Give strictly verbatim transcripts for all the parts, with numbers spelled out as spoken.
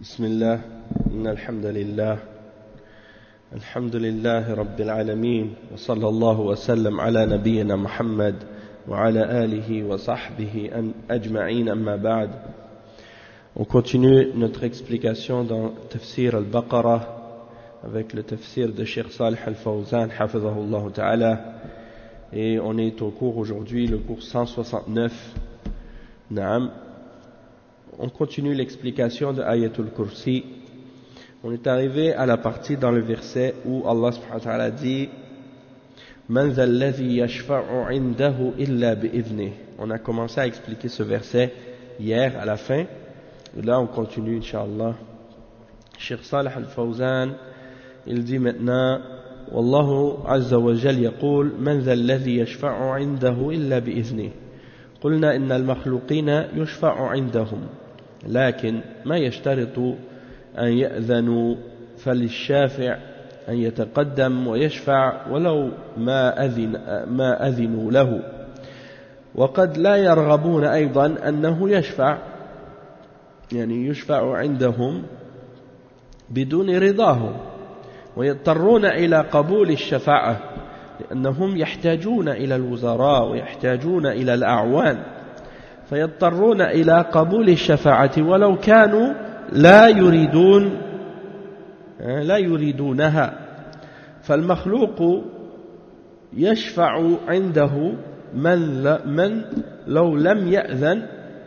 بسم الله إن الحمد لله الحمد لله رب العالمين وصلى الله وسلم على نبينا محمد وعلى آله وصحبه أجمعين أما بعد. On continue notre explication dans Tafsir al-Baqarah avec le Tafsir de Cheikh Salih al-Fawzan hafizahullah ta'ala, et on est au cours aujourd'hui, le cours cent soixante-neuf. Naam. On continue l'explication de Ayatul Kursi. On est arrivé à la partie dans le verset où Allah subhanahu wa ta'ala dit Man dha alladhi yashfa'u 'indahu illa bi'idhnih. On a commencé à expliquer ce verset hier à la fin. Et là on continue Inch'Allah. Cheikh Salih al-Fawzan, il dit maintenant Wallahu azza wa jal yaqul Man dha alladhi yashfa'u 'indahu illa bi'idhnih. قلنا إن المخلوقين يشفع عندهم لكن ما يشترط أن يأذنوا فللشافع أن يتقدم ويشفع ولو ما أذن ما أذنوا له، وقد لا يرغبون أيضا أنه يشفع، يعني يشفع عندهم بدون رضاهم، ويضطرون إلى قبول الشفاعة لأنهم يحتاجون إلى الوزراء ويحتاجون إلى الأعوان، فيضطرون إلى قبول الشفاعة ولو كانوا لا يريدون لا يريدونها. فالمخلوق يشفع عنده من من لو لم يأذن،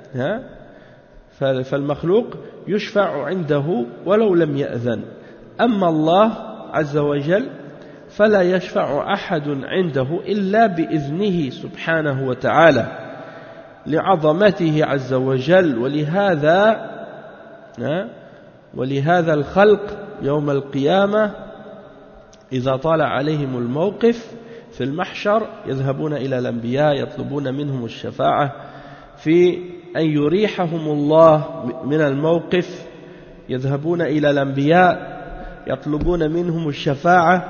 فالمخلوق يشفع عنده ولو لم يأذن. أما الله عز وجل فلا يشفع أحد عنده إلا بإذنه سبحانه وتعالى لعظمته عز وجل. ولهذا ولهذا الخلق يوم القيامة إذا طال عليهم الموقف في المحشر يذهبون إلى الأنبياء يطلبون منهم الشفاعة في أن يريحهم الله من الموقف، يذهبون إلى الأنبياء يطلبون منهم الشفاعة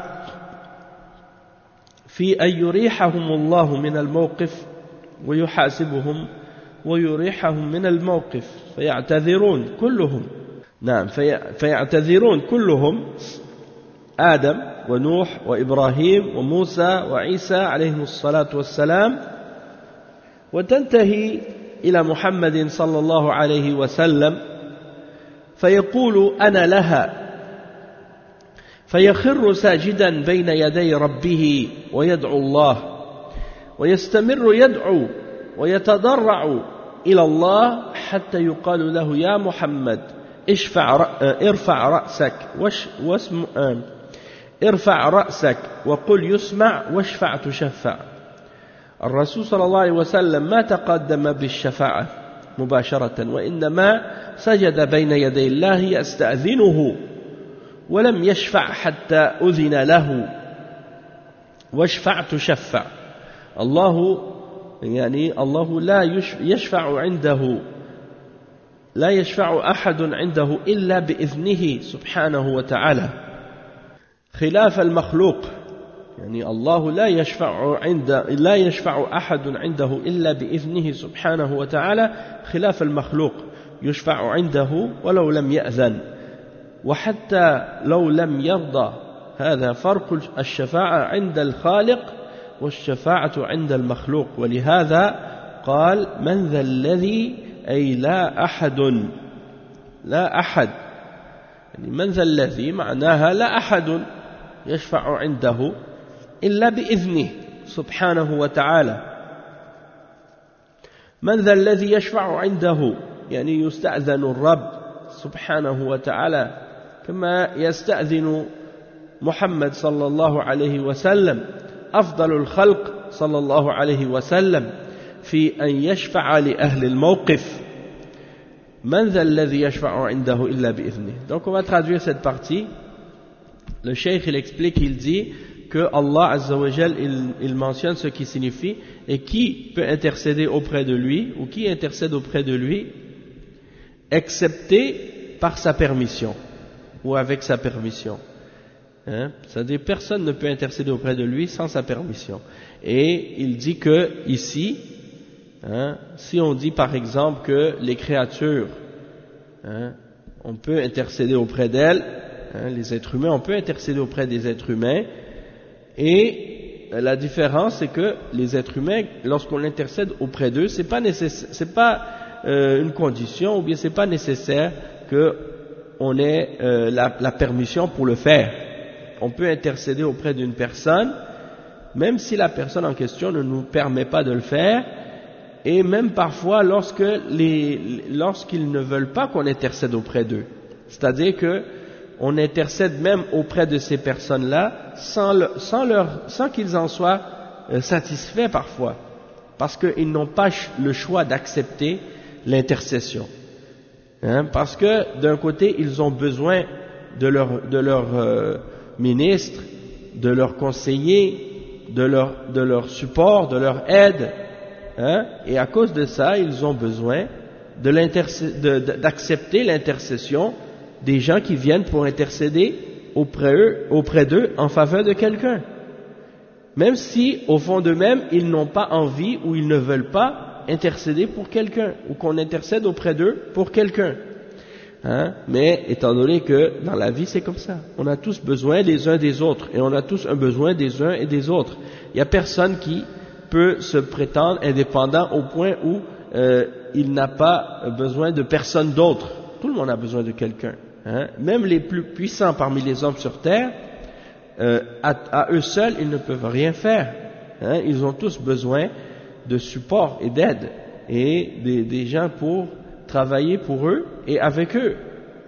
في أن يريحهم الله من الموقف ويحاسبهم ويريحهم من الموقف، فيعتذرون كلهم نعم فيعتذرون كلهم آدم ونوح وإبراهيم وموسى وعيسى عليهم الصلاة والسلام، وتنتهي إلى محمد صلى الله عليه وسلم فيقول أنا لها، فيخر ساجدا بين يدي ربه ويدعو الله، ويستمر يدعو ويتضرع إلى الله حتى يقال له يا محمد اشفع ارفع رأسك واسم ارفع رأسك وقل يسمع واشفع تشفع. الرسول صلى الله عليه وسلم ما تقدم بالشفاعة مباشرة، وإنما سجد بين يدي الله يستأذنه ولم يشفع حتى أذن له. واشفع تشفع. الله يعني الله لا يشفع عنده لا يشفع أحد عنده إلا بإذنه سبحانه وتعالى، خلاف المخلوق. يعني الله لا يشفع عند لا يشفع أحد عنده إلا بإذنه سبحانه وتعالى، خلاف المخلوق يشفع عنده ولو لم يأذن. وحتى لو لم يرضى، هذا فرق الشفاعة عند الخالق والشفاعة عند المخلوق. ولهذا قال من ذا الذي أي لا أحد لا أحد يعني من ذا الذي معناها لا أحد يشفع عنده إلا بإذنه سبحانه وتعالى. من ذا الذي يشفع عنده يعني يستأذن الرب سبحانه وتعالى كما يستأذن محمد صلى الله عليه وسلم أفضل الخلق صلى الله عليه وسلم في أن يشفع لأهل الموقف. من ذا الذي يشفع عنده إلا بإذنه. Donc on va traduire cette partie. Le cheikh il explique, il dit que Allah Azza wa Jal il, il mentionne ce qui signifie et qui peut intercéder auprès de lui ou qui intercède auprès de lui excepté par sa permission ou avec sa permission. Hein? C'est-à-dire personne ne peut intercéder auprès de lui sans sa permission. Et il dit que ici, hein, si on dit par exemple que les créatures hein, on peut intercéder auprès d'elles, hein, les êtres humains, on peut intercéder auprès des êtres humains, et la différence c'est que les êtres humains, lorsqu'on intercède auprès d'eux, c'est pas nécessaire, c'est pas euh, une condition, ou bien c'est pas nécessaire que on ait euh, la, la permission pour le faire. On peut intercéder auprès d'une personne, même si la personne en question ne nous permet pas de le faire, et même parfois lorsque les, lorsqu'ils ne veulent pas qu'on intercède auprès d'eux. C'est-à-dire que on intercède même auprès de ces personnes-là sans, le, sans, leur, sans qu'ils en soient euh, satisfaits parfois, parce qu'ils n'ont pas le choix d'accepter l'intercession. Hein, parce que d'un côté, ils ont besoin de leur, de leur euh, ministre, de leur conseiller, de leur, de leur support, de leur aide, hein, et à cause de ça, ils ont besoin de de, de, d'accepter l'intercession des gens qui viennent pour intercéder auprès d'eux, auprès d'eux en faveur de quelqu'un. Même si, au fond d'eux-mêmes, ils n'ont pas envie ou ils ne veulent pas intercéder pour quelqu'un, ou qu'on intercède auprès d'eux pour quelqu'un. Hein? Mais étant donné que dans la vie c'est comme ça, on a tous besoin des uns des autres, et on a tous un besoin des uns et des autres. Il n'y a personne qui peut se prétendre indépendant au point où euh, il n'a pas besoin de personne d'autre. Tout le monde a besoin de quelqu'un. Hein? Même les plus puissants parmi les hommes sur terre, euh, à, à eux seuls, ils ne peuvent rien faire. Hein? Ils ont tous besoin de support et d'aide, et des, des gens pour travailler pour eux et avec eux.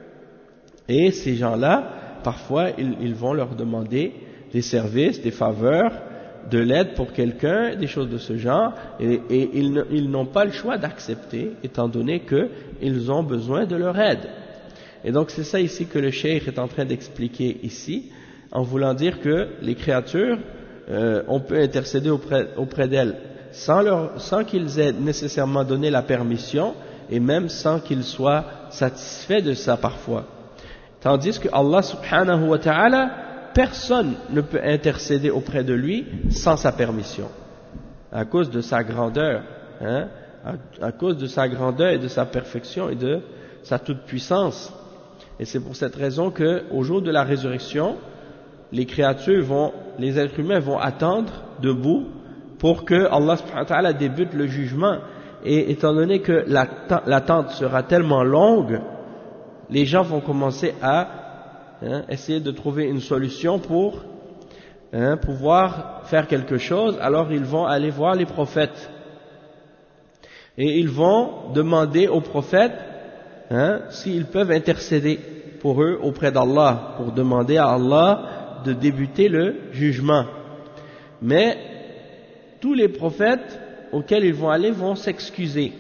Et ces gens-là, parfois, ils, ils vont leur demander des services, des faveurs, de l'aide pour quelqu'un, des choses de ce genre, et, et ils, ne, ils n'ont pas le choix d'accepter, étant donné qu'ils ont besoin de leur aide. Et donc c'est ça ici que le cheikh est en train d'expliquer ici, en voulant dire que les créatures, euh, on peut intercéder auprès, auprès d'elles sans, leur, sans qu'ils aient nécessairement donné la permission, et même sans qu'ils soient satisfaits de ça parfois. Tandis que Allah subhanahu wa ta'ala, personne ne peut intercéder auprès de lui sans sa permission, à cause de sa grandeur, hein, à, à cause de sa grandeur et de sa perfection et de sa toute-puissance. Et c'est pour cette raison que, au jour de la résurrection, les créatures vont, les êtres humains vont attendre debout pour que Allah subhanahu wa ta'ala débute le jugement. Et étant donné que l'attente sera tellement longue, les gens vont commencer à hein, essayer de trouver une solution pour hein, pouvoir faire quelque chose. Alors ils vont aller voir les prophètes et ils vont demander aux prophètes hein, s'ils peuvent intercéder pour eux auprès d'Allah, pour demander à Allah de débuter le jugement. Mais tous les prophètes auxquels ils vont aller vont s'excuser,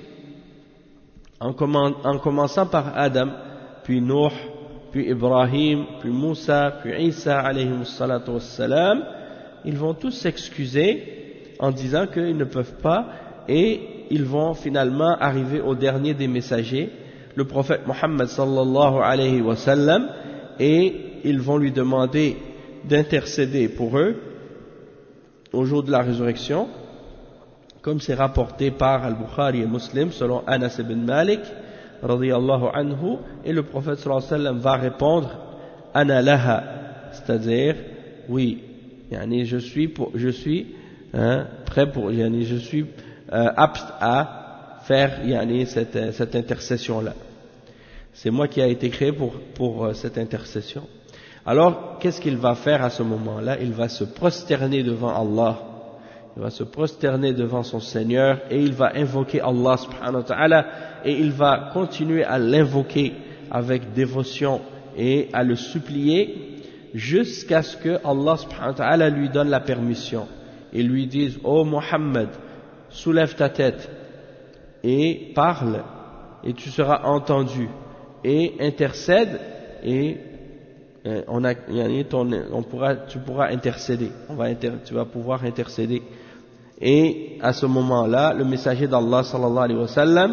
en, en commençant par Adam, puis Nuh, puis Ibrahim, puis Moussa, puis Isa alayhi salatu wassalam. Ils vont tous s'excuser en disant qu'ils ne peuvent pas, et ils vont finalement arriver au dernier des messagers, le prophète Mohammed sallallahu alayhi wa sallam, et ils vont lui demander d'intercéder pour eux au jour de la résurrection, comme c'est rapporté par Al-Bukhari et Muslim selon Anas ibn Malik radiyallahu anhu, et le prophète sallallahu alayhi wa sallam va répondre Ana laha, c'est-à-dire oui, yani je suis pour, je suis hein, prêt pour, yani je suis euh, apte à faire yani cette, cette intercession là. C'est moi qui a été créé pour pour euh, cette intercession. Alors qu'est-ce qu'il va faire à ce moment-là? Il va se prosterner devant Allah. Il va se prosterner devant son Seigneur et il va invoquer Allah subhanahu wa ta'ala, et il va continuer à l'invoquer avec dévotion et à le supplier jusqu'à ce que Allah subhanahu wa ta'ala lui donne la permission et lui dise: oh Mohammed, soulève ta tête et parle et tu seras entendu, et intercède et on a, on pourra, tu pourras intercéder, on va inter, tu vas pouvoir intercéder. Et à ce moment-là, le messager d'Allah sallallahu alayhi wa sallam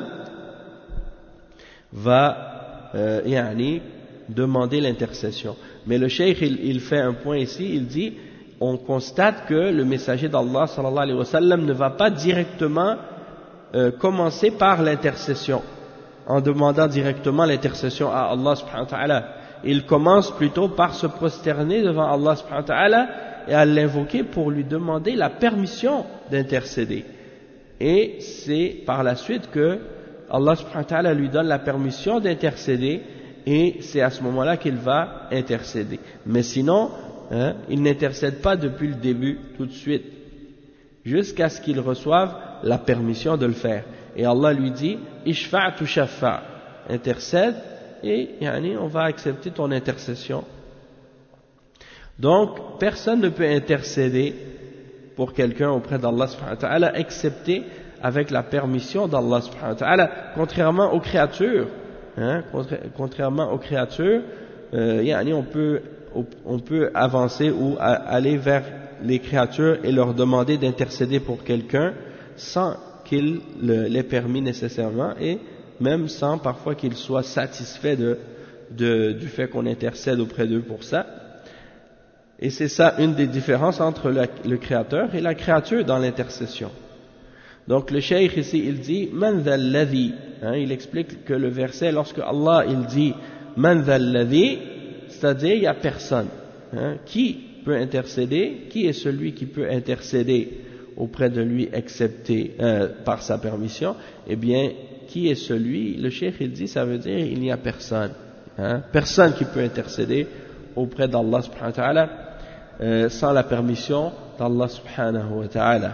va euh, yani, demander l'intercession. Mais le cheikh il, il fait un point ici, il dit on constate que le messager d'Allah sallallahu alayhi wa sallam ne va pas directement euh, commencer par l'intercession. en demandant directement l'intercession à Allah subhanahu wa ta'ala. Il commence plutôt par se prosterner devant Allah subhanahu wa ta'ala et à l'invoquer pour lui demander la permission d'intercéder. Et c'est par la suite que Allah subhanahu wa ta'ala lui donne la permission d'intercéder, et c'est à ce moment-là qu'il va intercéder. Mais sinon, hein, il n'intercède pas depuis le début, tout de suite, jusqu'à ce qu'il reçoive la permission de le faire. Et Allah lui dit, Ishfa' tu shaffa, intercède, et yani, on va accepter ton intercession. Donc, personne ne peut intercéder pour quelqu'un auprès d'Allah subhanahu wa ta'ala, excepté avec la permission d'Allah subhanahu wa ta'ala, contrairement aux créatures. Hein, contrairement aux créatures, euh, yani on peut, on peut avancer ou a, aller vers les créatures et leur demander d'intercéder pour quelqu'un sans qu'il le, l'ait permis nécessairement, et même sans parfois qu'ils soient satisfaits de, de, du fait qu'on intercède auprès d'eux pour ça. Et c'est ça une des différences entre le, le créateur et la créature dans l'intercession. Donc le cheikh ici il dit Man dhal ladhi, hein, il explique que le verset, lorsque Allah il dit Man dhal ladhi, c'est-à-dire il n'y a personne, hein, qui peut intercéder, qui est celui qui peut intercéder auprès de lui excepté euh, par sa permission. Eh bien, qui est celui, le cheikh il dit, ça veut dire il n'y a personne, hein, personne qui peut intercéder auprès d'Allah subhanahu wa ta'ala euh, sans la permission d'Allah subhanahu wa ta'ala.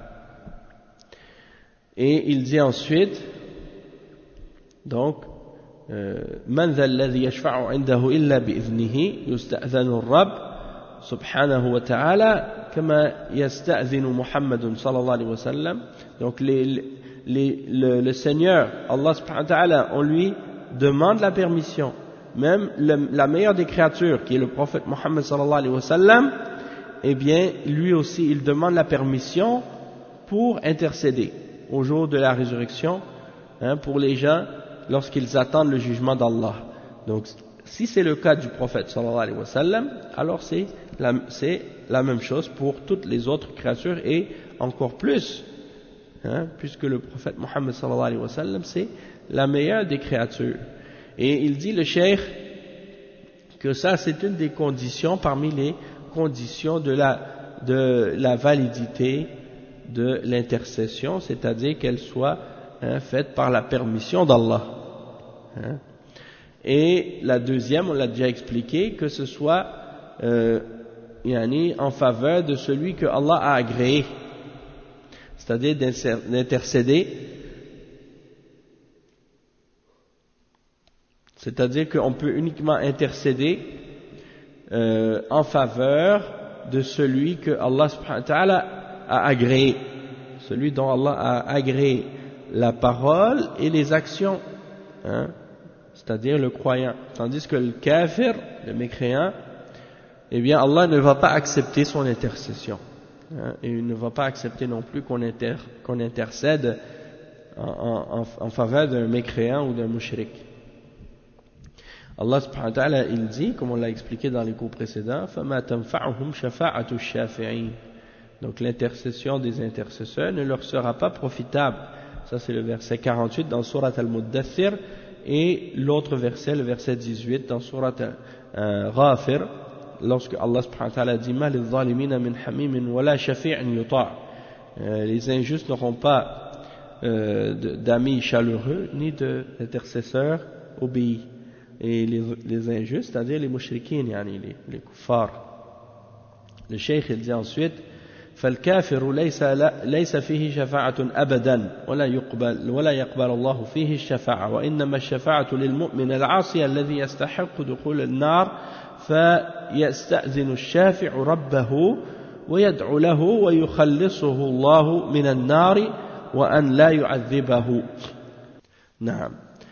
Et il dit ensuite, donc, من ذا الذي يشفع عنده إلا بإذنه يستأذن الرب سبحانه وتعالى كما يستأذن محمد صلى الله عليه وسلم. Donc les, les, le, le Seigneur, Allah subhanahu wa ta'ala, on lui demande la permission. Même le, la meilleure des créatures, qui est le prophète Mohammed sallallahu alayhi wa sallam, eh bien, lui aussi, il demande la permission pour intercéder au jour de la résurrection, hein, pour les gens lorsqu'ils attendent le jugement d'Allah. Donc, si c'est le cas du prophète sallallahu alayhi wa sallam, alors c'est la, c'est la même chose pour toutes les autres créatures, et encore plus, hein, puisque le prophète Mohammed sallallahu alayhi wa sallam, c'est la meilleure des créatures. Et il dit, le cheikh, que ça c'est une des conditions, parmi les conditions de la, de la validité de l'intercession, c'est-à-dire qu'elle soit, hein, faite par la permission d'Allah. Hein. Et la deuxième, on l'a déjà expliqué, que ce soit euh, yani, en faveur de celui que Allah a agréé, c'est-à-dire d'intercéder, c'est-à-dire qu'on peut uniquement intercéder euh, en faveur de celui que Allah subhanahu wa ta'ala a agréé, celui dont Allah a agréé la parole et les actions, hein, c'est-à-dire le croyant. Tandis que le kafir, le mécréant, eh bien Allah ne va pas accepter son intercession, hein, et il ne va pas accepter non plus qu'on, inter, qu'on intercède en, en, en faveur d'un mécréant ou d'un mushrik. Allah subhanahu wa ta'ala il dit, comme on l'a expliqué dans les cours précédents, فَمَا تَنْفَعُهُمْ شَفَاعَةُ الشَّافِعِينَ. Donc l'intercession des intercesseurs ne leur sera pas profitable. Ça c'est le verset quarante-huit dans Surat Al-Muddathir, et l'autre verset, le verset dix-huit dans Surat euh, Ghafir, lorsque Allah subhanahu wa ta'ala dit مَا لِلظَّالِمِينَ مِنْ حَمِيمٍ وَلَا شَفِيعٍ يُطَاعٍ. Les injustes n'auront pas euh, d'amis chaleureux ni d'intercesseurs obéis. Et les, les injustes, c'est-à-dire les mushrikines, yani les, les kuffars. Le cheikh il dit ensuite, فالكافر ليس ليس فيه شفاعة أبدا ولا يقبل ولا يقبل الله فيه الشفاعة، وإنما الشفاعة للمؤمن العاصي الذي يستحق دخول النار فيستأذن الشافع ربه ويدعو له ويخلصه الله من النار وأن لا يعذبه. نعم.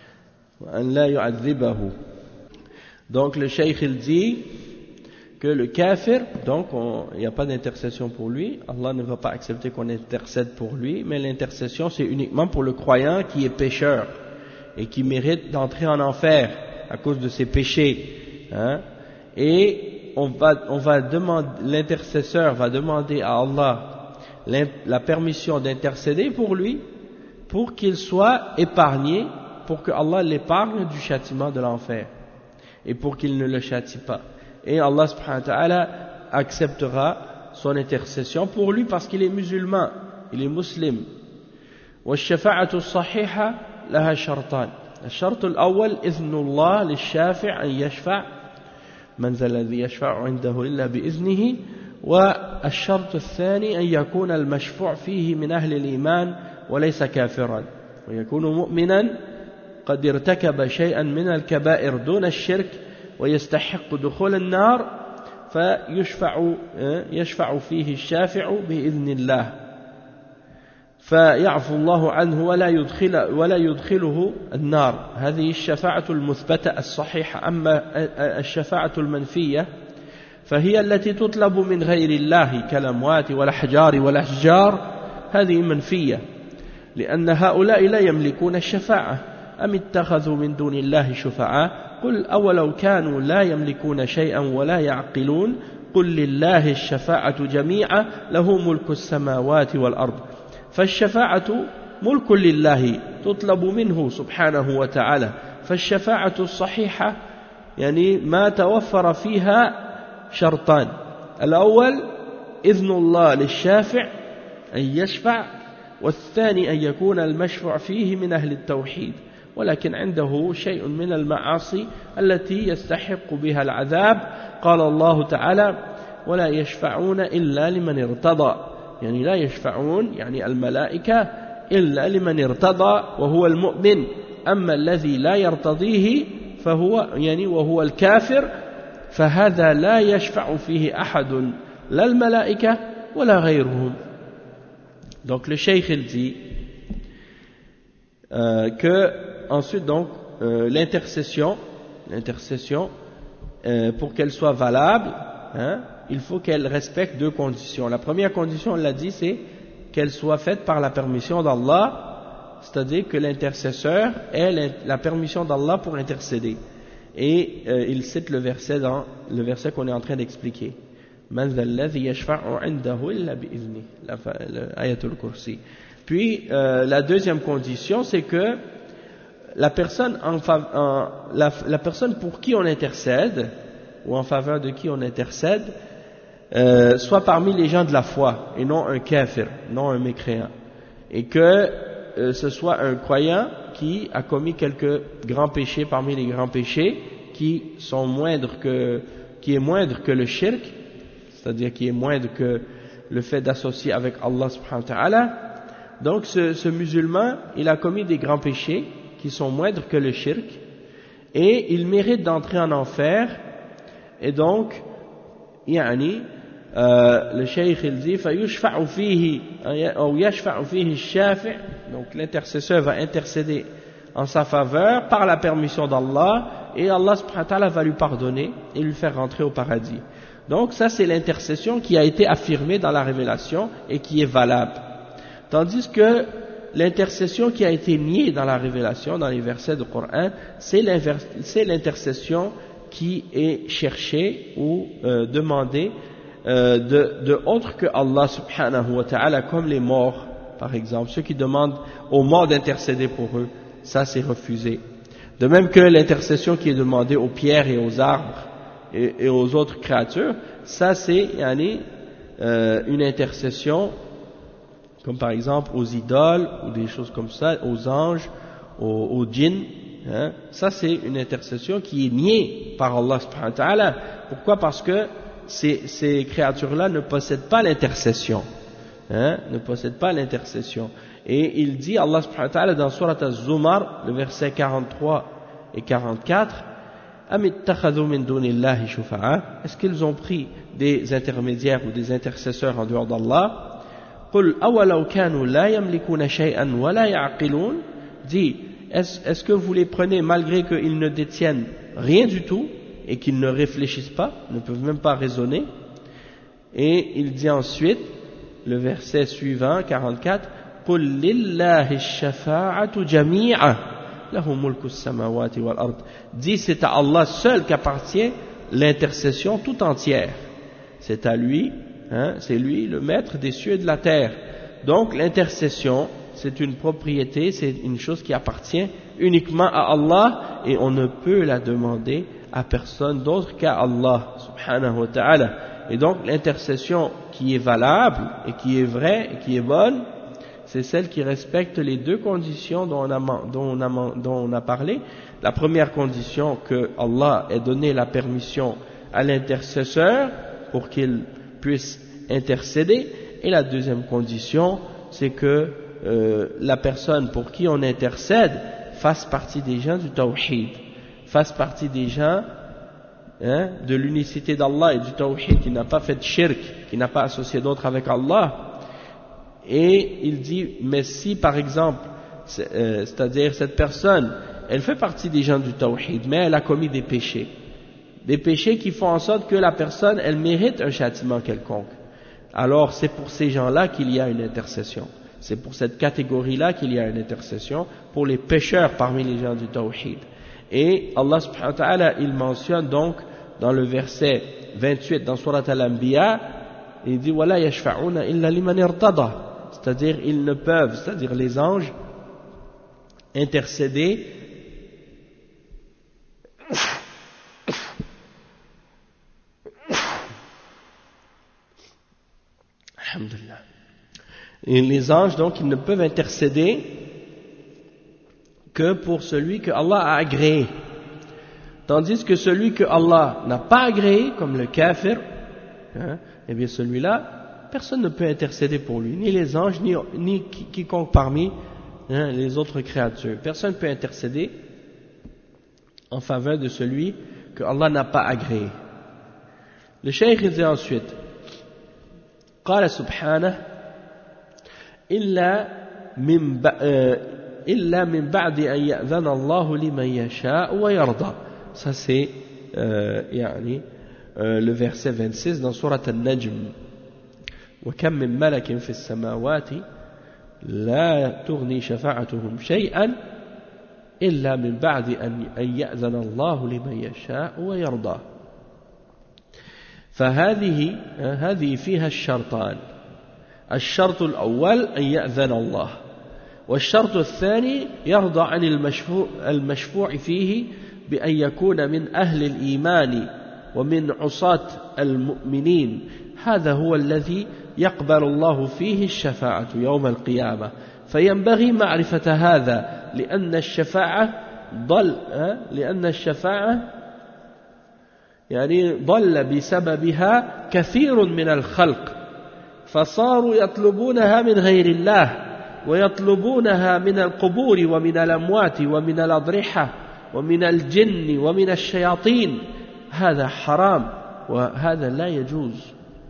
Donc le cheikh il dit que le kafir, donc il n'y a pas d'intercession pour lui, Allah ne va pas accepter qu'on intercède pour lui, mais l'intercession c'est uniquement pour le croyant qui est pécheur et qui mérite d'entrer en enfer à cause de ses péchés, hein? Et on va, on va demander, l'intercesseur va demander à Allah la permission d'intercéder pour lui, pour qu'il soit épargné pour que Allah l'épargne du châtiment de l'enfer et pour qu'il ne le châtie pas. Et Allah subhanahu wa ta'ala acceptera son intercession pour lui parce qu'il est musulman, il est musulman. والشفاعة الصحيحة لها شرطان. الشرط الأول إذن الله للشافع أن يشفع من ذا الذي يشفع عنده إلا بإذنه. والشرط الثاني أن يكون المشفوع فيه من أهل الإيمان وليس كافرا ويكون مؤمنا قد ارتكب شيئا من الكبائر دون الشرك ويستحق دخول النار فيشفع يشفع فيه الشافع بإذن الله فيعفو الله عنه ولا يدخل ولا يدخله النار. هذه الشفاعة المثبتة الصحيحة. أما الشفاعة المنفية فهي التي تطلب من غير الله كالأموات والأحجار والأشجار، هذه منفية لأن هؤلاء لا يملكون الشفاعة. أم اتخذوا من دون الله شفعاء قل أولو كانوا لا يملكون شيئا ولا يعقلون قل لله الشفاعة جميعا له ملك السماوات والأرض. فالشفاعة ملك لله تطلب منه سبحانه وتعالى. فالشفاعة الصحيحة يعني ما توفر فيها شرطان. الأول إذن الله للشافع أن يشفع، والثاني أن يكون المشفوع فيه من أهل التوحيد ولكن عنده شيء من المعاصي التي يستحق بها العذاب. قال الله تعالى ولا يشفعون إلا لمن ارتضى، يعني لا يشفعون يعني الملائكة إلا لمن ارتضى وهو المؤمن. أما الذي لا يرتضيه فهو يعني وهو الكافر فهذا لا يشفع فيه أحد لا الملائكة ولا غيرهم. Donc le cheikh il dit euh, que ensuite donc euh, l'intercession, l'intercession euh, pour qu'elle soit valable, hein, il faut qu'elle respecte deux conditions. La première condition, on l'a dit, c'est qu'elle soit faite par la permission d'Allah, c'est-à-dire que l'intercesseur ait la permission d'Allah pour intercéder. Et euh, il cite le verset dans le verset qu'on est en train d'expliquer. Man dha alladhi yashfa'u 'indahu illa bi'izni, l'Ayatul Kursi. Puis euh, la deuxième condition, c'est que la personne en, en la, la personne pour qui on intercède ou en faveur de qui on intercède euh, soit parmi les gens de la foi et non un kafir, non un mécréant, et que euh, ce soit un croyant qui a commis quelques grands péchés parmi les grands péchés qui sont moindres que qui est moindre que le shirk, c'est-à-dire qui est moindre que le fait d'associer avec Allah subhanahu wa ta'ala. Donc ce, ce musulman, il a commis des grands péchés qui sont moindres que le shirk et il mérite d'entrer en enfer. Et donc يعني euh, le cheikh il dit فيشفع فيه أو يشفع فيه الشافع, donc l'intercesseur va intercéder en sa faveur par la permission d'Allah et Allah subhanahu wa ta'ala va lui pardonner et lui faire rentrer au paradis. Donc ça c'est l'intercession qui a été affirmée dans la révélation et qui est valable. Tandis que l'intercession qui a été niée dans la révélation, dans les versets du Coran, c'est l'intercession qui est cherchée ou euh, demandée euh, de, de autres que Allah subhanahu wa ta'ala, comme les morts par exemple. Ceux qui demandent aux morts d'intercéder pour eux, ça c'est refusé. De même que l'intercession qui est demandée aux pierres et aux arbres et, et aux autres créatures, ça c'est yani, euh, une intercession comme par exemple aux idoles ou des choses comme ça, aux anges, aux, aux djinns, hein. Ça c'est une intercession qui est niée par Allah subhanahu wa ta'ala. Pourquoi? Parce que ces, ces créatures-là ne possèdent pas l'intercession, hein, ne possèdent pas l'intercession. Et il dit, Allah subhanahu wa ta'ala dans Surat Az-Zumar, le verset quarante-trois et quarante-quatre, Am ittakhadhu min dunillahi shufa'a, est-ce qu'ils ont pris des intermédiaires ou des intercesseurs en dehors d'Allah? قل أولو كانوا لا يملكون شيئا ولا يعقلون, dit est-ce, est-ce que vous les prenez malgré qu'ils ne détiennent rien du tout et qu'ils ne réfléchissent pas, ne peuvent même pas raisonner? Et il dit ensuite le verset suivant quarante-quatre, قل لله الشفاعة جميعا له ملك السماوات والأرض, dit c'est à Allah seul qu'appartient l'intercession tout entière, c'est à lui. Hein, c'est lui le maître des cieux et de la terre. Donc l'intercession, c'est une propriété, c'est une chose qui appartient uniquement à Allah et on ne peut la demander à personne d'autre qu'à Allah subhanahu wa ta'ala. Et donc l'intercession qui est valable et qui est vraie et qui est bonne, c'est celle qui respecte les deux conditions dont on a, dont on a, dont on a parlé. La première condition, que Allah ait donné la permission à l'intercesseur pour qu'il puisse intercéder, et la deuxième condition, c'est que euh, la personne pour qui on intercède fasse partie des gens du tawhid, fasse partie des gens hein, de l'unicité d'Allah et du tawhid, qui n'a pas fait de shirk, qui n'a pas associé d'autres avec Allah. Et il dit, mais si par exemple, c'est-à-dire cette personne, elle fait partie des gens du tawhid, mais elle a commis des péchés, des péchés qui font en sorte que la personne, elle mérite un châtiment quelconque, alors c'est pour ces gens-là qu'il y a une intercession, c'est pour cette catégorie-là qu'il y a une intercession, pour les pécheurs parmi les gens du tawhid. Et Allah subhanahu wa ta'ala, il mentionne donc dans le verset vingt-huit dans Surat Al-Anbiya, il dit wala yashfa'una illa liman irtada, c'est-à-dire ils ne peuvent, c'est-à-dire les anges, intercéder alhamdulillah. Et les anges donc ils ne peuvent intercéder que pour celui que Allah a agréé, tandis que celui que Allah n'a pas agréé, comme le kafir, hein, eh bien celui-là, personne ne peut intercéder pour lui, ni les anges, ni, ni quiconque parmi hein, les autres créatures. Personne ne peut intercéder en faveur de celui que Allah n'a pas agréé. Le cheikh dit ensuite, قال سبحانه إلا من إلا من بعد أن يأذن الله لمن يشاء ويرضى. Ça c'est euh, يعني euh, le verset vingt-six dans Surat Al-Najm. وكم من ملك في السماوات لا تغني شفاعتهم شيئا إلا من بعد أن يأذن الله لمن يشاء ويرضى. فهذه هذه فيها الشرطان. الشرط الأول أن يأذن الله، والشرط الثاني يرضى عن المشفوع, المشفوع فيه بأن يكون من أهل الإيمان ومن عصاة المؤمنين. هذا هو الذي يقبل الله فيه الشفاعة يوم القيامة. فينبغي معرفة هذا، لأن الشفاعة ضل لأن الشفاعة يعني ضل بسببها كثير من الخلق، فصاروا يطلبونها من غير الله، ويطلبونها من القبور ومن الأموات ومن الأضرحة ومن الجن ومن الشياطين. هذا حرام وهذا لا يجوز.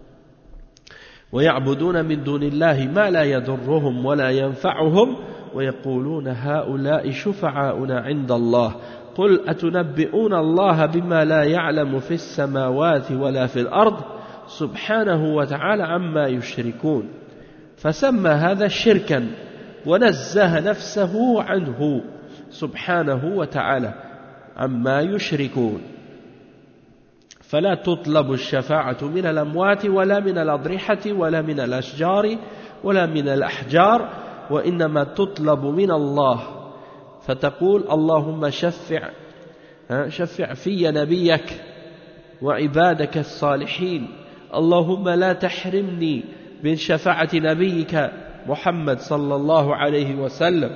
ويعبدون من دون الله ما لا يضرهم ولا ينفعهم ويقولون هؤلاء شفعاؤنا عند الله. قل أتنبئون الله بما لا يعلم في السماوات ولا في الأرض سبحانه وتعالى عما يشركون. فسمى هذا شركا ونزه نفسه عنه سبحانه وتعالى عما يشركون. فلا تطلب الشفاعة من الأموات ولا من الأضرحة ولا من الأشجار ولا من الأحجار، وإنما تطلب من الله، فتقول اللهم شفع شفع في نبيك وعبادك الصالحين، اللهم لا تحرمني من شفاعة نبيك محمد صلى الله عليه وسلم،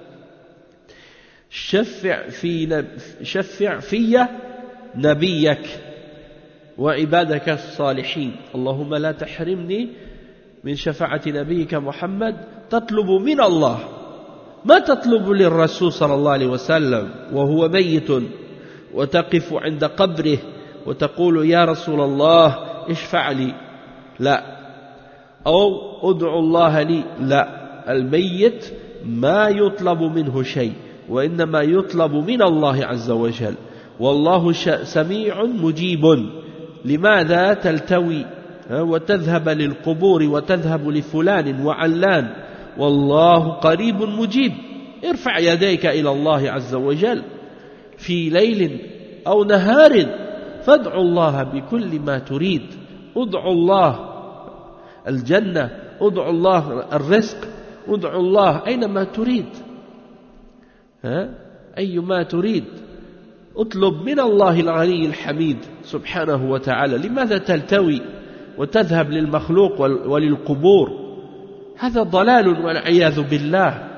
شفع في شفع في نبيك وعبادك الصالحين، اللهم لا تحرمني من شفاعة نبيك محمد. تطلب من الله، ما تطلب للرسول صلى الله عليه وسلم وهو ميت وتقف عند قبره وتقول يا رسول الله اشفع لي، لا، أو ادعو الله لي، لا. الميت ما يطلب منه شيء، وإنما يطلب من الله عز وجل. والله سميع مجيب. لماذا تلتوي وتذهب للقبور وتذهب لفلان وعلان؟ والله قريب مجيب. ارفع يديك إلى الله عز وجل في ليل أو نهار فادعوا الله بكل ما تريد. ادعوا الله الجنة، ادعوا الله الرزق، ادعوا الله أينما تريد. ها؟ أيما تريد اطلب من الله الغني الحميد سبحانه وتعالى لماذا تلتوي وتذهب للمخلوق وللقبور هذا ضلال والعياذ بالله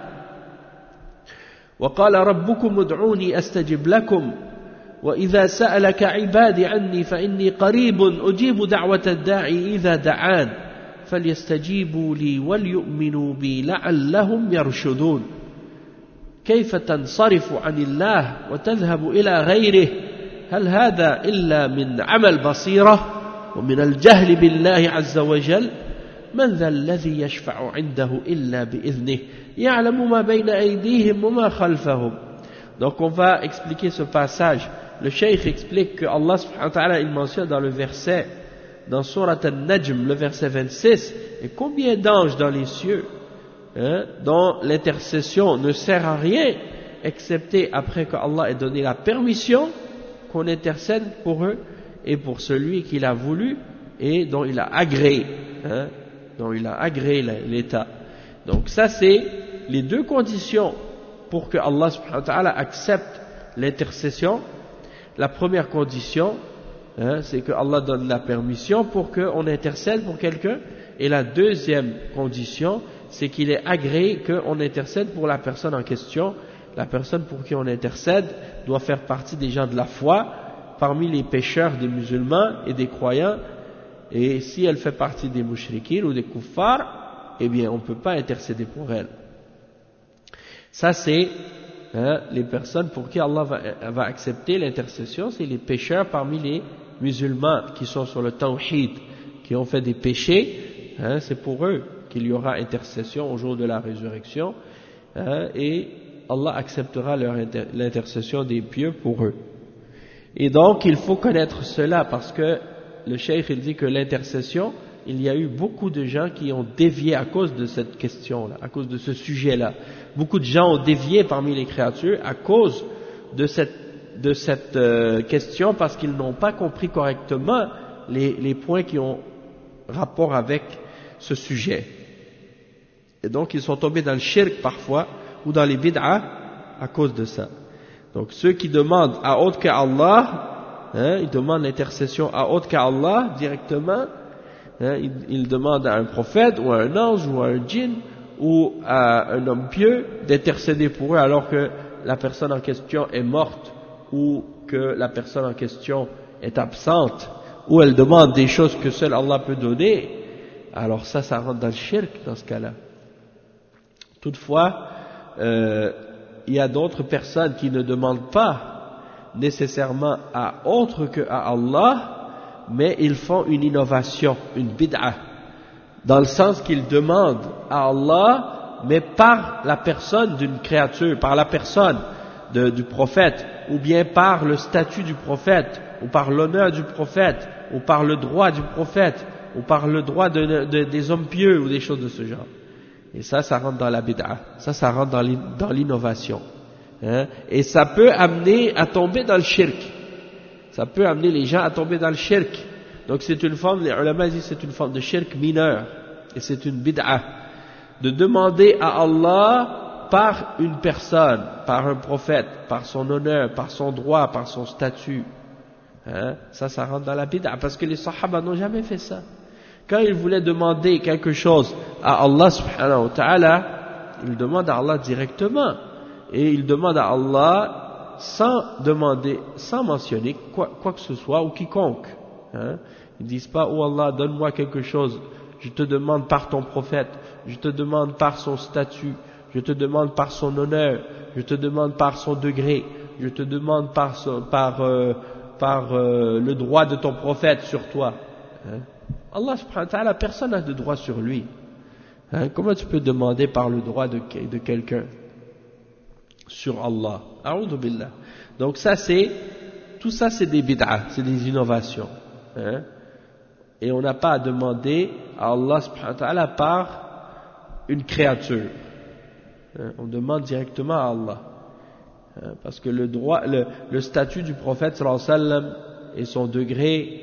وقال ربكم ادعوني أستجب لكم وإذا سألك عبادي عني فإني قريب أجيب دعوة الداعي إذا دعان فليستجيبوا لي وليؤمنوا بي لعلهم يرشدون كيف تنصرف عن الله وتذهب إلى غيره هل هذا إلا من عمل بصيرة ومن الجهل بالله عز وجل من ذا الذي يشفع عنده إلا بإذنه يعلم ما بين أيديهم وما خلفهم. Donc on va expliquer ce passage. Le cheikh explique que Allah subhanahu wa ta'ala il mentionne dans le verset dans Surat An-Najm le verset vingt-six et combien d'anges dans les cieux hein, dont l'intercession ne sert à rien excepté après que Allah ait donné la permission qu'on intercède pour eux et pour celui qu'il a voulu et dont il a agréé hein, dont il a agréé l'état. Donc ça c'est les deux conditions pour que Allah subhanahu wa ta'ala accepte l'intercession. La première condition hein, c'est que Allah donne la permission pour qu'on intercède pour quelqu'un et la deuxième condition c'est qu'il est agréé qu'on intercède pour la personne en question. La personne pour qui on intercède doit faire partie des gens de la foi parmi les pécheurs des musulmans et des croyants et si elle fait partie des mouchriquins ou des kuffars eh bien on ne peut pas intercéder pour elle. Ça c'est hein, les personnes pour qui Allah va, va accepter l'intercession, c'est les pécheurs parmi les musulmans qui sont sur le tawhid, qui ont fait des péchés, hein, c'est pour eux qu'il y aura intercession au jour de la résurrection hein, et Allah acceptera leur inter, l'intercession des pieux pour eux. Et donc il faut connaître cela parce que le cheikh il dit que l'intercession, il y a eu beaucoup de gens qui ont dévié à cause de cette question-là, à cause de ce sujet-là. Beaucoup de gens ont dévié parmi les créatures à cause de cette, de cette euh, question parce qu'ils n'ont pas compris correctement les, les points qui ont rapport avec ce sujet. Et donc ils sont tombés dans le shirk parfois ou dans les bid'ah à cause de ça. Donc ceux qui demandent à autre qu'Allah, hein, ils demandent l'intercession à autre qu'Allah directement, hein, ils, ils demandent à un prophète ou à un ange ou à un djinn ou à un homme pieux d'intercéder pour eux alors que la personne en question est morte ou que la personne en question est absente ou elle demande des choses que seul Allah peut donner, alors ça, ça rentre dans le shirk dans ce cas-là. Toutefois, euh, il y a d'autres personnes qui ne demandent pas nécessairement à autre que à Allah, mais ils font une innovation, une bid'ah, dans le sens qu'ils demandent à Allah, mais par la personne d'une créature, par la personne de, du prophète, ou bien par le statut du prophète, ou par l'honneur du prophète, ou par le droit du prophète, ou par le droit de, de, des hommes pieux, ou des choses de ce genre. Et ça, ça rentre dans la bid'ah, ça, ça rentre dans l'innovation. Hein? Et ça peut amener à tomber dans le shirk. Ça peut amener les gens à tomber dans le shirk. Donc c'est une forme, les ulama disent c'est une forme de shirk mineur. Et c'est une bid'ah. De demander à Allah par une personne, par un prophète, par son honneur, par son droit, par son statut. Hein? Ça, ça rentre dans la bid'ah. Parce que les sahaba n'ont jamais fait ça. Quand ils voulaient demander quelque chose à Allah subhanahu wa ta'ala, ils demandent à Allah directement. Et ils demandent à Allah sans demander, sans mentionner quoi, quoi que ce soit ou quiconque. Hein? Ils disent pas, oh Allah, donne-moi quelque chose. Je te demande par ton prophète. Je te demande par son statut. Je te demande par son honneur. Je te demande par son degré. Je te demande par, son, par, euh, par euh, le droit de ton prophète sur toi. Hein? Allah subhanahu wa ta'ala, personne n'a de droit sur lui. Hein? Comment tu peux demander par le droit de, de quelqu'un sur Allah? A'udhu billah. Donc ça c'est, tout ça c'est des bid'ah, c'est des innovations. Hein? Et on n'a pas à demander à Allah subhanahu wa ta'ala par une créature. Hein? On demande directement à Allah. Hein? Parce que le droit, le, le statut du prophète sallallahu alayhi wa sallam et son degré,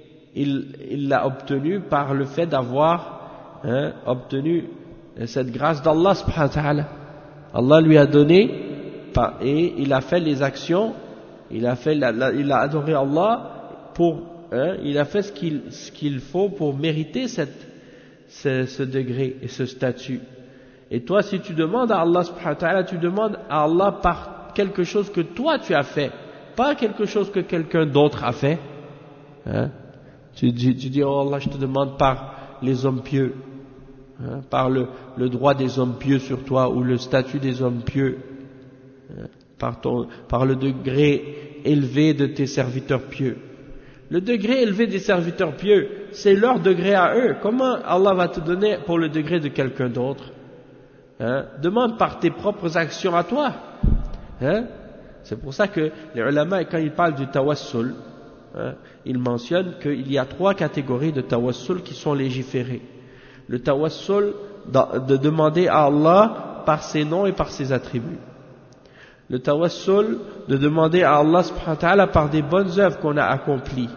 il l'a obtenu par le fait d'avoir hein, obtenu cette grâce d'Allah subhanahu wa ta'ala. Allah lui a donné et il a fait les actions, il a, fait la, la, il a adoré Allah, pour, hein, il a fait ce qu'il, ce qu'il faut pour mériter cette, ce, ce degré et ce statut. Et toi, si tu demandes à Allah subhanahu wa ta'ala, tu demandes à Allah par quelque chose que toi tu as fait, pas quelque chose que quelqu'un d'autre a fait. Hein? Tu, tu, tu dis, oh Allah, je te demande par les hommes pieux, hein, par le, le droit des hommes pieux sur toi, ou le statut des hommes pieux, hein, par, ton, par le degré élevé de tes serviteurs pieux. Le degré élevé des serviteurs pieux, c'est leur degré à eux. Comment Allah va te donner pour le degré de quelqu'un d'autre? Hein? Demande par tes propres actions à toi. Hein? C'est pour ça que les ulama, quand ils parlent du tawassul, hein, ils mentionnent qu'il y a trois catégories de tawassul qui sont légiférées. Le tawassul de demander à Allah par ses noms et par ses attributs. Le tawassul de demander à Allah subhanahu wa ta'ala par des bonnes œuvres qu'on a accomplies.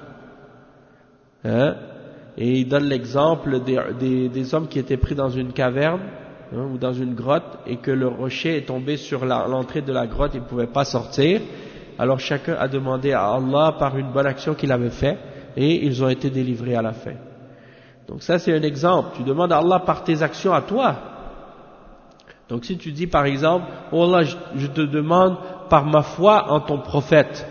Hein? Et il donne l'exemple des, des, des hommes qui étaient pris dans une caverne, hein, ou dans une grotte, et que le rocher est tombé sur la, l'entrée de la grotte, ils ne pouvaient pas sortir. Alors chacun a demandé à Allah par une bonne action qu'il avait faite, et ils ont été délivrés à la fin. Donc ça c'est un exemple. Tu demandes à Allah par tes actions à toi. Donc si tu dis par exemple, oh Allah, je, je te demande par ma foi en ton prophète.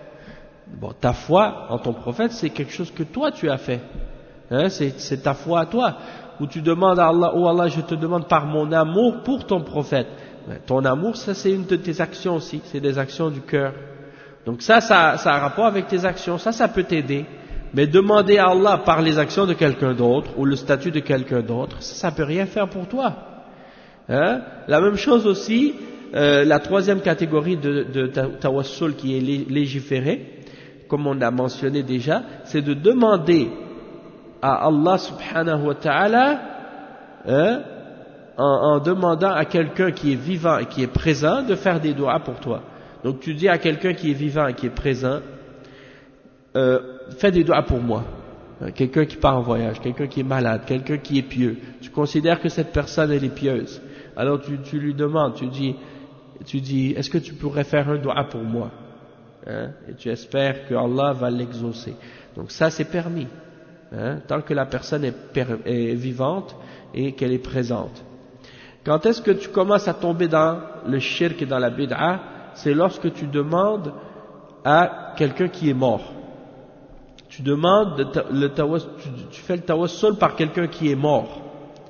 Bon, ta foi en ton prophète, c'est quelque chose que toi tu as fait. Hein, c'est, c'est ta foi à toi. Ou tu demandes à Allah, oh Allah, je te demande par mon amour pour ton prophète. Ton amour, ça c'est une de tes actions aussi, c'est des actions du cœur. Donc ça, ça, ça a un rapport avec tes actions, ça, ça peut t'aider. Mais demander à Allah par les actions de quelqu'un d'autre, ou le statut de quelqu'un d'autre, ça, ça peut rien faire pour toi. Hein? La même chose aussi, euh, la troisième catégorie de, de tawassul qui est légiférée, comme on l'a mentionné déjà, c'est de demander à Allah subhanahu wa ta'ala, hein, en, en demandant à quelqu'un qui est vivant et qui est présent de faire des doigts pour toi. Donc tu dis à quelqu'un qui est vivant et qui est présent, euh, fais des doigts pour moi. Hein, quelqu'un qui part en voyage, quelqu'un qui est malade, quelqu'un qui est pieux. Tu considères que cette personne elle est pieuse. Alors tu, tu lui demandes, tu dis, tu dis, est-ce que tu pourrais faire un doigt pour moi? Hein, et tu espères que Allah va l'exaucer. Donc ça c'est permis. Hein, tant que la personne est, est vivante et qu'elle est présente. Quand est-ce que tu commences à tomber dans le shirk et dans la bid'a? C'est lorsque tu demandes à quelqu'un qui est mort. Tu demandes, le tawassul, tu, tu fais le tawassul par quelqu'un qui est mort,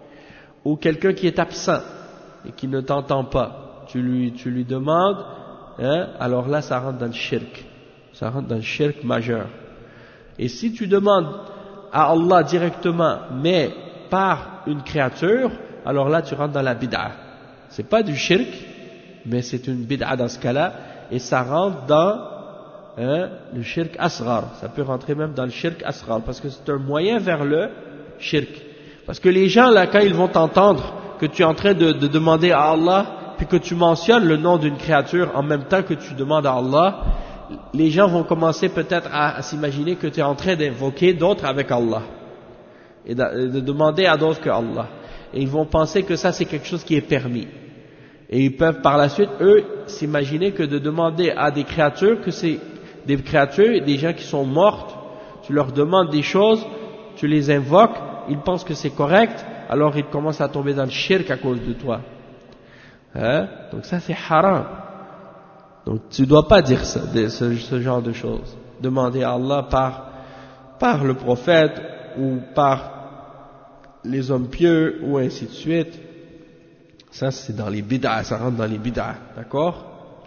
ou quelqu'un qui est absent et qui ne t'entend pas. Tu lui, tu lui demandes, hein, alors là ça rentre dans le shirk. Ça rentre dans le shirk majeur. Et si tu demandes à Allah directement, mais par une créature, alors là tu rentres dans la bid'a. C'est pas du shirk, mais c'est une bid'a dans ce cas-là, et ça rentre dans hein, le shirk asghar. Ça peut rentrer même dans le shirk asghar, parce que c'est un moyen vers le shirk. Parce que les gens là, quand ils vont t'entendre que tu es en train de, de demander à Allah, puis que tu mentionnes le nom d'une créature en même temps que tu demandes à Allah, les gens vont commencer peut-être à, à s'imaginer que tu es en train d'invoquer d'autres avec Allah et de, de demander à d'autres que Allah. Et ils vont penser que ça c'est quelque chose qui est permis. Et ils peuvent par la suite, eux, s'imaginer que de demander à des créatures, que c'est des créatures, des gens qui sont mortes, tu leur demandes des choses, tu les invoques, ils pensent que c'est correct, alors ils commencent à tomber dans le shirk à cause de toi. Hein? Donc ça c'est haram. Donc tu ne dois pas dire ça, ce, ce genre de choses. Demander à Allah par, par le prophète ou par les hommes pieux ou ainsi de suite. Ça c'est dans les bid'a, ça rentre dans les bid'a, d'accord?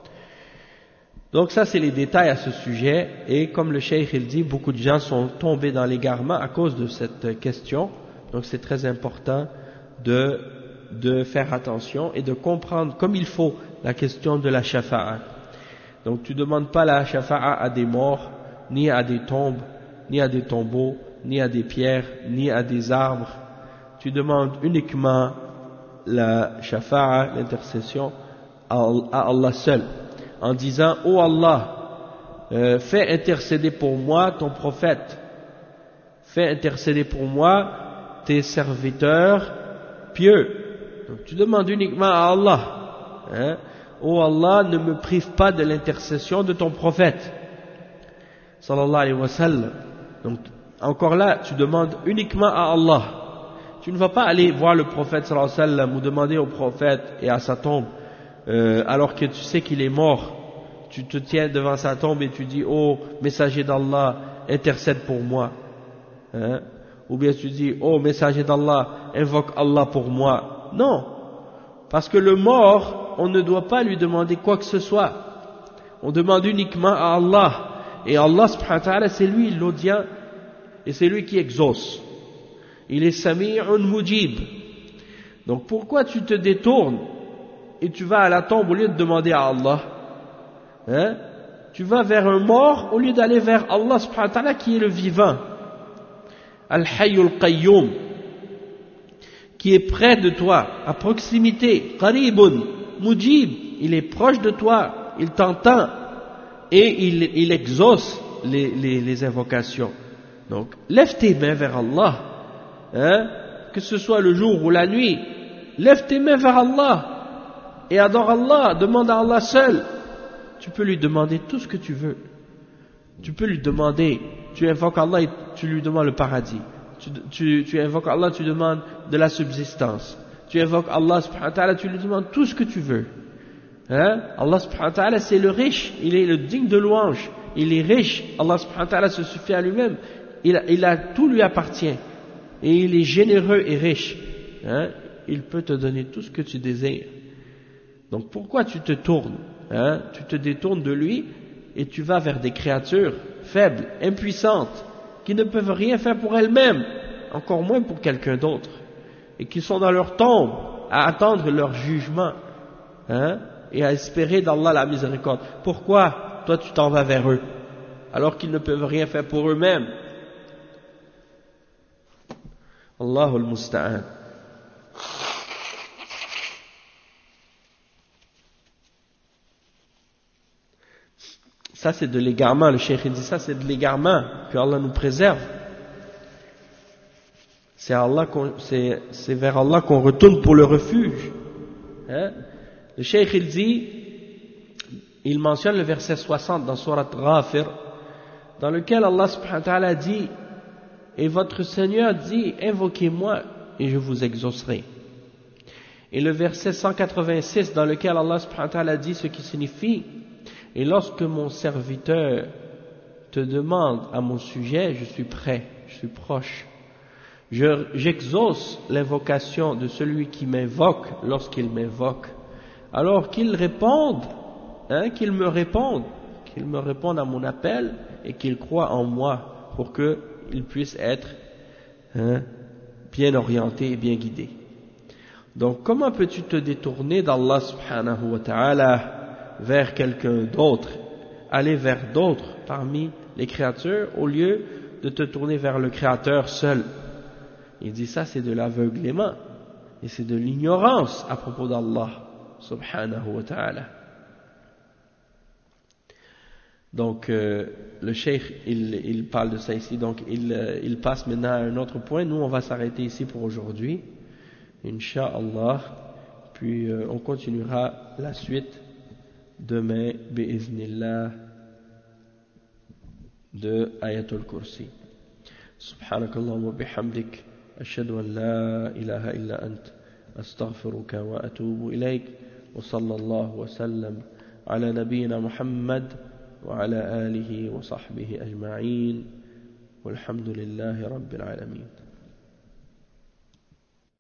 Donc ça c'est les détails à ce sujet, et comme le cheikh il dit, beaucoup de gens sont tombés dans l'égarement à cause de cette question. Donc c'est très important de, de faire attention et de comprendre comme il faut la question de la shafa'a. Donc tu ne demandes pas la shafa'a à des morts, ni à des tombes, ni à des tombeaux, ni à des pierres, ni à des arbres. Tu demandes uniquement la shafa'a, l'intercession, à Allah seul, en disant « Oh Allah, euh, fais intercéder pour moi ton prophète, fais intercéder pour moi tes serviteurs pieux. » Donc tu demandes uniquement à Allah. Hein? oh Allah, ne me prive pas de l'intercession de ton prophète sallallahu alayhi wa sallam. Donc encore là, tu demandes uniquement à Allah. Tu ne vas pas aller voir le prophète sallallahu alayhi wa sallam ou demander au prophète et à sa tombe euh, alors que tu sais qu'il est mort. Tu te tiens devant sa tombe et tu dis, oh messager d'Allah, intercède pour moi, hein? Ou bien tu dis, oh messager d'Allah, invoque Allah pour moi. Non, parce que le mort, on ne doit pas lui demander quoi que ce soit. On demande uniquement à Allah, et Allah subhanahu wa ta'ala, c'est lui l'audient et c'est lui qui exauce. Il est Sami'un Mujib. Donc pourquoi tu te détournes et tu vas à la tombe au lieu de demander à Allah, hein? Tu vas vers un mort au lieu d'aller vers Allah subhanahu wa ta'ala qui est le vivant, Al-Hayyul Qayyum, qui est près de toi, à proximité, Qaribun, Mujib, il est proche de toi, il t'entend et il, il exauce les, les, les invocations. Donc lève tes mains vers Allah, hein? Que ce soit le jour ou la nuit, lève tes mains vers Allah et adore Allah, demande à Allah seul. Tu peux lui demander tout ce que tu veux. Tu peux lui demander, tu invoques Allah et tu lui demandes le paradis. Tu, tu, tu invoques Allah, tu demandes de la subsistance. Tu invoques Allah subhanahu wa ta'ala, tu lui demandes tout ce que tu veux. Hein? Allah subhanahu wa ta'ala, c'est le riche, il est le digne de louange. Il est riche, Allah subhanahu wa ta'ala se suffit à lui-même. Il a, il a, tout lui appartient. Et il est généreux et riche. Hein? Il peut te donner tout ce que tu désires. Donc pourquoi tu te tournes? Hein, tu te détournes de lui et tu vas vers des créatures faibles, impuissantes, qui ne peuvent rien faire pour elles-mêmes, encore moins pour quelqu'un d'autre, et qui sont dans leur tombe à attendre leur jugement, hein, et à espérer d'Allah la miséricorde. Pourquoi toi tu t'en vas vers eux alors qu'ils ne peuvent rien faire pour eux-mêmes? Allahul Musta'an. Ça c'est de l'égarement, le cheikh dit ça c'est de l'égarement, que Allah nous préserve. C'est, Allah qu'on, c'est, c'est vers Allah qu'on retourne pour le refuge. Hein? Le cheikh il dit, il mentionne le verset soixante dans Surat Ghafir, dans lequel Allah subhanahu wa ta'ala dit, et votre Seigneur dit, invoquez-moi et je vous exaucerai. Et le verset cent quatre-vingt-six dans lequel Allah subhanahu wa ta'ala dit ce qui signifie, et lorsque mon serviteur te demande à mon sujet, je suis prêt, je suis proche. Je, j'exauce l'invocation de celui qui m'invoque lorsqu'il m'invoque. Alors qu'il réponde, hein, qu'il me réponde, qu'il me réponde à mon appel et qu'il croit en moi pour qu'il puisse être, hein, bien orienté et bien guidé. Donc comment peux-tu te détourner d'Allah subhanahu wa ta'ala vers quelqu'un d'autre, aller vers d'autres parmi les créatures au lieu de te tourner vers le Créateur seul? Il dit ça c'est de l'aveuglement et c'est de l'ignorance à propos d'Allah subhanahu wa ta'ala. Donc euh, le cheikh il, il parle de ça ici, donc il, euh, il passe maintenant à un autre point. Nous on va s'arrêter ici pour aujourd'hui, Inch'Allah, puis euh, on continuera la suite demain, bi'iznillah, de Ayatul Kursi. Subhanakallahumma wa bihamdik, ashhadu an la ilaha illa ant, astaghfiruka wa atubu ilayk, wa sallallahu wa sallam ala nabiyyina Muhammad wa ala alihi wa sahbihi ajma'in, walhamdulillahi rabbil alamin.